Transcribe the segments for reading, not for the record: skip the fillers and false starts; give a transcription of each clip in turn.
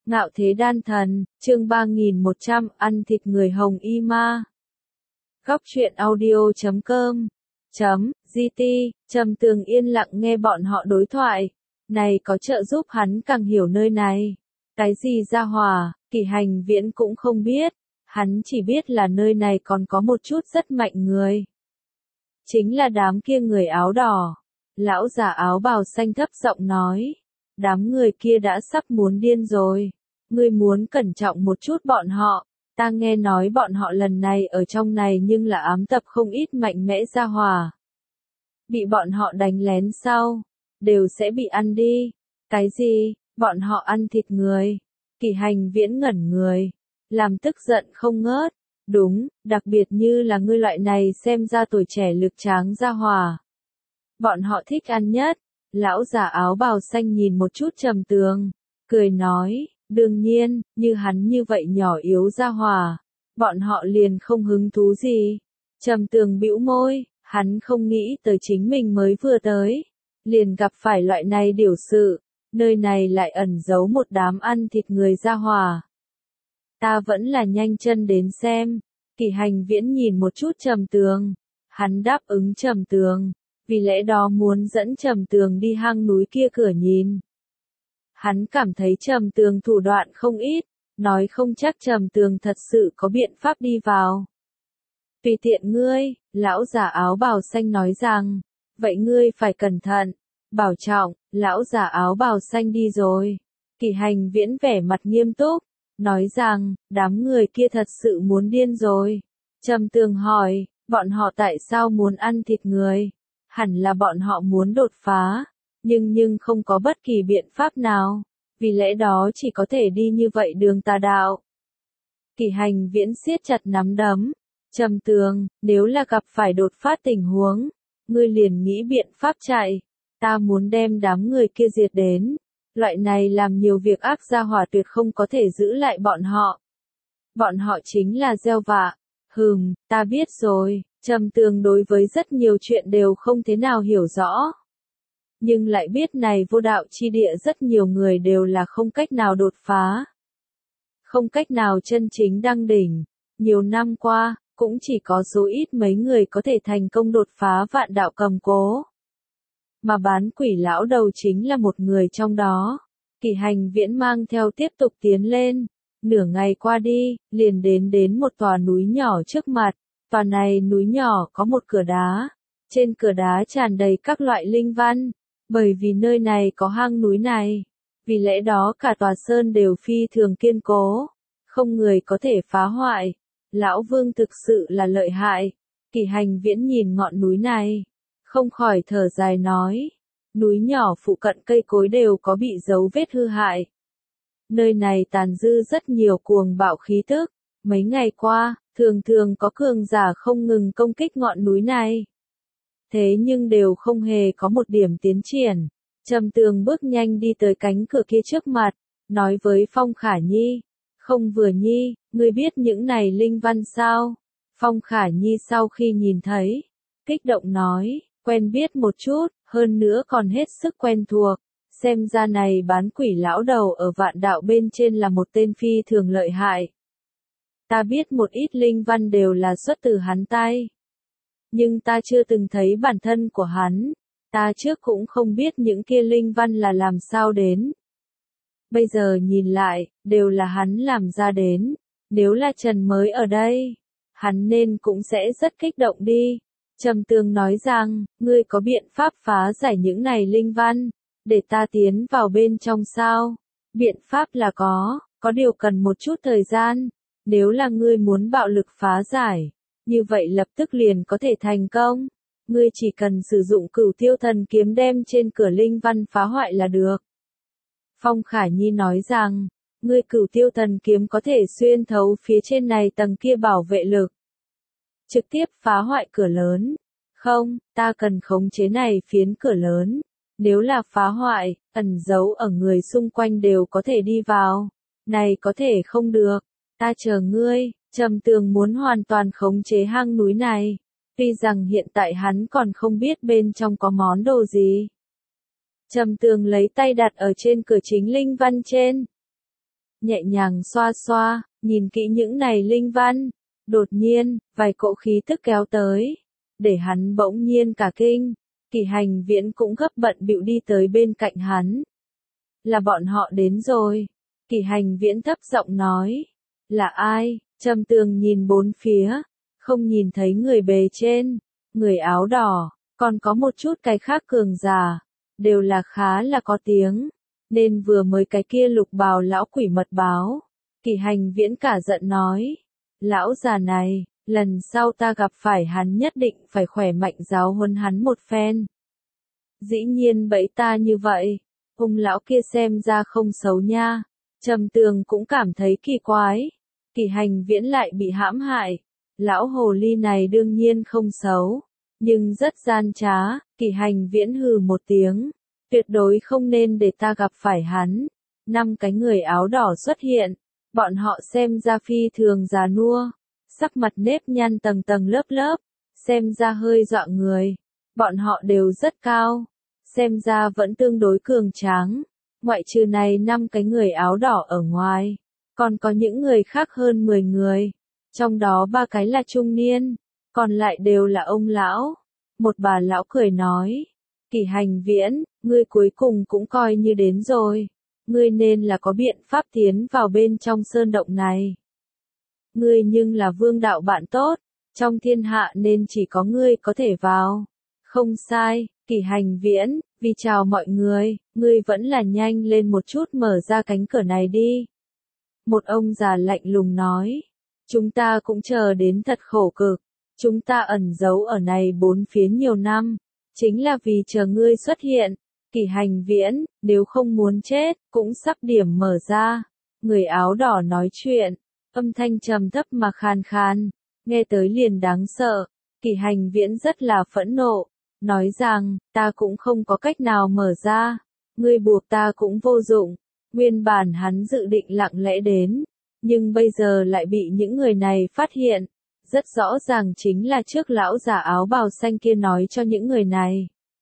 Ngạo thế đan thần, chương 3100, ăn thịt người hồng y ma. Góc truyện audio.com GT, Trầm Tường yên lặng nghe bọn họ đối thoại. Này có trợ giúp hắn càng hiểu nơi này. Cái gì gia hỏa, Kỷ Hành Viễn cũng không biết. Hắn chỉ biết là nơi này còn có một chút rất mạnh người. Chính là đám kia người áo đỏ. Lão già áo bào xanh thấp giọng nói. Đám người kia đã sắp muốn điên rồi. Ngươi muốn cẩn trọng một chút bọn họ. Ta nghe nói bọn họ lần này ở trong này nhưng là ám tập không ít mạnh mẽ gia hỏa. Bị bọn họ đánh lén sau, đều sẽ bị ăn đi. Cái gì, bọn họ ăn thịt người? Kỷ Hành Viễn ngẩn người, làm tức giận không ngớt. Đúng, đặc biệt như là ngươi loại này xem ra tuổi trẻ lực tráng gia hỏa. Bọn họ thích ăn nhất. Lão già áo bào xanh nhìn một chút Trầm Tường, cười nói, đương nhiên, như hắn như vậy nhỏ yếu gia hỏa, bọn họ liền không hứng thú gì. Trầm Tường bĩu môi, hắn không nghĩ tới chính mình mới vừa tới, liền gặp phải loại này điều sự, nơi này lại ẩn giấu một đám ăn thịt người gia hỏa. Ta vẫn là nhanh chân đến xem. Kỷ Hành Viễn nhìn một chút Trầm Tường, hắn đáp ứng Trầm Tường. Vì lẽ đó muốn dẫn Trầm Tường đi hang núi kia cửa nhìn. Hắn cảm thấy Trầm Tường thủ đoạn không ít, nói không chắc Trầm Tường thật sự có biện pháp đi vào. Tùy tiện ngươi, lão già áo bào xanh nói rằng, vậy ngươi phải cẩn thận, bảo trọng. Lão già áo bào xanh đi rồi. Kỷ Hành Viễn vẻ mặt nghiêm túc, nói rằng, đám người kia thật sự muốn điên rồi. Trầm Tường hỏi, bọn họ tại sao muốn ăn thịt người? Hẳn là bọn họ muốn đột phá, nhưng không có bất kỳ biện pháp nào, vì lẽ đó chỉ có thể đi như vậy đường tà đạo. Kỷ Hành Viễn siết chặt nắm đấm, Trầm Tường, nếu là gặp phải đột phát tình huống, ngươi liền nghĩ biện pháp chạy, ta muốn đem đám người kia diệt đến, loại này làm nhiều việc ác gia hỏa tuyệt không có thể giữ lại bọn họ. Bọn họ chính là gieo vạ. Ta biết rồi. Trầm Tường đối với rất nhiều chuyện đều không thế nào hiểu rõ. Nhưng lại biết này vô đạo chi địa rất nhiều người đều là không cách nào đột phá. Không cách nào chân chính đăng đỉnh. Nhiều năm qua, cũng chỉ có số ít mấy người có thể thành công đột phá vạn đạo cầm cố. Mà bán quỷ lão đầu chính là một người trong đó. Kỷ Hành Viễn mang theo tiếp tục tiến lên. Nửa ngày qua đi, liền đến một tòa núi nhỏ trước mặt. Tòa này núi nhỏ có một cửa đá, trên cửa đá tràn đầy các loại linh văn, bởi vì nơi này có hang núi này, vì lẽ đó cả tòa sơn đều phi thường kiên cố, không người có thể phá hoại. Lão Vương thực sự là lợi hại. Kỷ Hành Viễn nhìn ngọn núi này, không khỏi thở dài nói, núi nhỏ phụ cận cây cối đều có bị dấu vết hư hại. Nơi này tàn dư rất nhiều cuồng bạo khí tức, mấy ngày qua, thường có cường giả không ngừng công kích ngọn núi này. Thế nhưng đều không hề có một điểm tiến triển. Trầm Tường bước nhanh đi tới cánh cửa kia trước mặt, nói với Phong Khả Nhi, không vừa nhi, ngươi biết những này linh văn sao? Phong Khả Nhi sau khi nhìn thấy, kích động nói, quen biết một chút, hơn nữa còn hết sức quen thuộc. Xem ra này bán quỷ lão đầu ở vạn đạo bên trên là một tên phi thường lợi hại. Ta biết một ít linh văn đều là xuất từ hắn tay. Nhưng ta chưa từng thấy bản thân của hắn. Ta trước cũng không biết những kia linh văn là làm sao đến. Bây giờ nhìn lại, đều là hắn làm ra đến. Nếu là Trần mới ở đây, hắn nên cũng sẽ rất kích động đi. Trầm Tường nói rằng, ngươi có biện pháp phá giải những này linh văn, để ta tiến vào bên trong sao? Biện pháp là có điều cần một chút thời gian. Nếu là ngươi muốn bạo lực phá giải, như vậy lập tức liền có thể thành công. Ngươi chỉ cần sử dụng Cửu Tiêu Thần Kiếm đem trên cửa linh văn phá hoại là được. Phong Khả Nhi nói rằng, ngươi Cửu Tiêu Thần Kiếm có thể xuyên thấu phía trên này tầng kia bảo vệ lực. Trực tiếp phá hoại cửa lớn. Không, ta cần khống chế này phiến cửa lớn. Nếu là phá hoại, ẩn giấu ở người xung quanh đều có thể đi vào. Này có thể không được. Ta chờ ngươi. Trầm Tường muốn hoàn toàn khống chế hang núi này. Tuy rằng hiện tại hắn còn không biết bên trong có món đồ gì. Trầm Tường lấy tay đặt ở trên cửa chính linh văn trên. nhẹ nhàng xoa xoa, nhìn kỹ những này linh văn. Đột nhiên, vài cỗ khí tức kéo tới, để hắn bỗng nhiên cả kinh. Kỷ Hành Viễn cũng gấp bận bịu đi tới bên cạnh hắn. Là bọn họ đến rồi. Kỷ Hành Viễn thấp giọng nói. Là ai? Trầm Tường nhìn bốn phía, không nhìn thấy người bề trên, người áo đỏ, còn có một chút cái khác cường giả, đều là khá là có tiếng, nên vừa mới cái kia lục bào lão quỷ mật báo. Kỷ Hành Viễn cả giận nói, lão già này, lần sau ta gặp phải hắn nhất định phải khỏe mạnh giáo huấn hắn một phen. Dĩ nhiên bẫy ta như vậy, ông lão kia xem ra không xấu nha. Trầm Tường cũng cảm thấy kỳ quái. Kỷ Hành Viễn lại bị hãm hại. Lão hồ ly này đương nhiên không xấu, nhưng rất gian trá. Kỷ Hành Viễn hừ một tiếng, tuyệt đối không nên để ta gặp phải hắn. 5 cái người áo đỏ xuất hiện, bọn họ xem ra phi thường già nua, sắc mặt nếp nhăn tầng tầng lớp lớp, xem ra hơi dọa người. Bọn họ đều rất cao, xem ra vẫn tương đối cường tráng. Ngoại trừ này 5 cái người áo đỏ ở ngoài, còn có những người khác hơn 10 người. Trong đó 3 cái là trung niên, còn lại đều là ông lão. Một bà lão cười nói, Kỷ Hành Viễn, ngươi cuối cùng cũng coi như đến rồi. Ngươi nên là có biện pháp tiến vào bên trong sơn động này. Ngươi nhưng là vương đạo bạn tốt, trong thiên hạ nên chỉ có ngươi có thể vào. Không sai, Kỷ Hành Viễn, vì chào mọi người, ngươi vẫn là nhanh lên một chút mở ra cánh cửa này đi. Một ông già lạnh lùng nói, chúng ta cũng chờ đến thật khổ cực, chúng ta ẩn giấu ở này bốn phía nhiều năm, chính là vì chờ ngươi xuất hiện. Kỷ Hành Viễn, nếu không muốn chết, cũng sắp điểm mở ra. Người áo đỏ nói chuyện, âm thanh trầm thấp mà khan khan, nghe tới liền đáng sợ. Kỷ Hành Viễn rất là phẫn nộ, nói rằng, ta cũng không có cách nào mở ra, ngươi buộc ta cũng vô dụng. Nguyên bản hắn dự định lặng lẽ đến, nhưng bây giờ lại bị những người này phát hiện. Rất rõ ràng chính là trước lão già áo bào xanh kia nói cho những người này.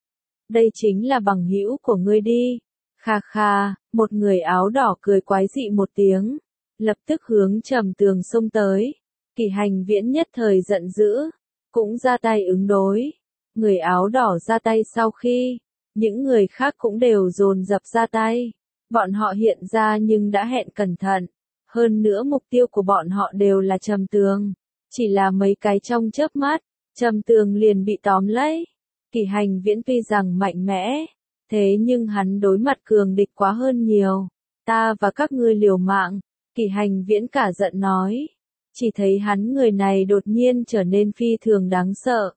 Đây chính là bằng hữu của ngươi đi. Kha kha, một người áo đỏ cười quái dị một tiếng, lập tức hướng Trầm Tường xông tới. Kỷ Hành Viễn nhất thời giận dữ, cũng ra tay ứng đối. Người áo đỏ ra tay sau khi, những người khác cũng đều dồn dập ra tay. Bọn họ hiện ra nhưng đã hẹn cẩn thận. Hơn nữa mục tiêu của bọn họ đều là Trầm Tường. Chỉ là mấy cái trong chớp mắt, Trầm Tường liền bị tóm lấy. Kỷ Hành Viễn tuy rằng mạnh mẽ, thế nhưng hắn đối mặt cường địch quá hơn nhiều. Ta và các ngươi liều mạng. Kỷ Hành Viễn cả giận nói. Chỉ thấy hắn người này đột nhiên trở nên phi thường đáng sợ.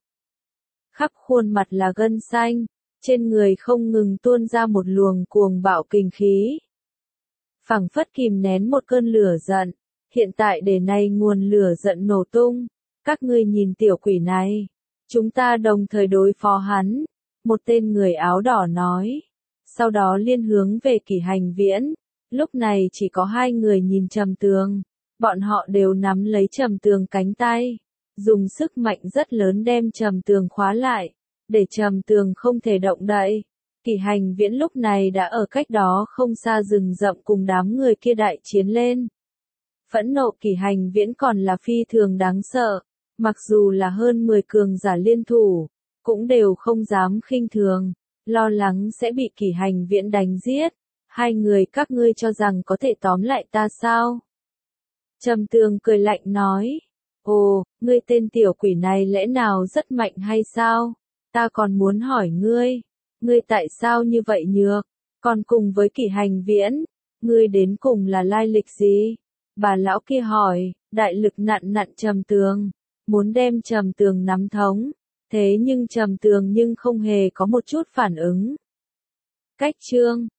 Khắp khuôn mặt là gân xanh, trên người không ngừng tuôn ra một luồng cuồng bạo kinh khí. Phảng phất kìm nén một cơn lửa giận, hiện tại để này nguồn lửa giận nổ tung. Các ngươi nhìn tiểu quỷ này, chúng ta đồng thời đối phó hắn. Một tên người áo đỏ nói, sau đó liên hướng về Kỷ Hành Viễn. Lúc này chỉ có 2 người nhìn Trầm Tường, bọn họ đều nắm lấy Trầm Tường cánh tay, dùng sức mạnh rất lớn đem Trầm Tường khóa lại, để Trầm Tường không thể động đậy. Kỷ Hành Viễn lúc này đã ở cách đó không xa rừng rậm cùng đám người kia đại chiến lên. Phẫn nộ Kỷ Hành Viễn còn là phi thường đáng sợ, mặc dù là hơn 10 cường giả liên thủ, cũng đều không dám khinh thường, lo lắng sẽ bị Kỷ Hành Viễn đánh giết. 2 người các ngươi cho rằng có thể tóm lại ta sao? Trầm Tường cười lạnh nói, ồ, ngươi tên tiểu quỷ này lẽ nào rất mạnh hay sao? Ta còn muốn hỏi ngươi tại sao như vậy nhược? Còn cùng với Kỷ Hành Viễn, ngươi đến cùng là lai lịch gì? Bà lão kia hỏi, đại lực nặn Trầm Tường, muốn đem Trầm Tường nắm thống, thế nhưng Trầm Tường nhưng không hề có một chút phản ứng. Cách chương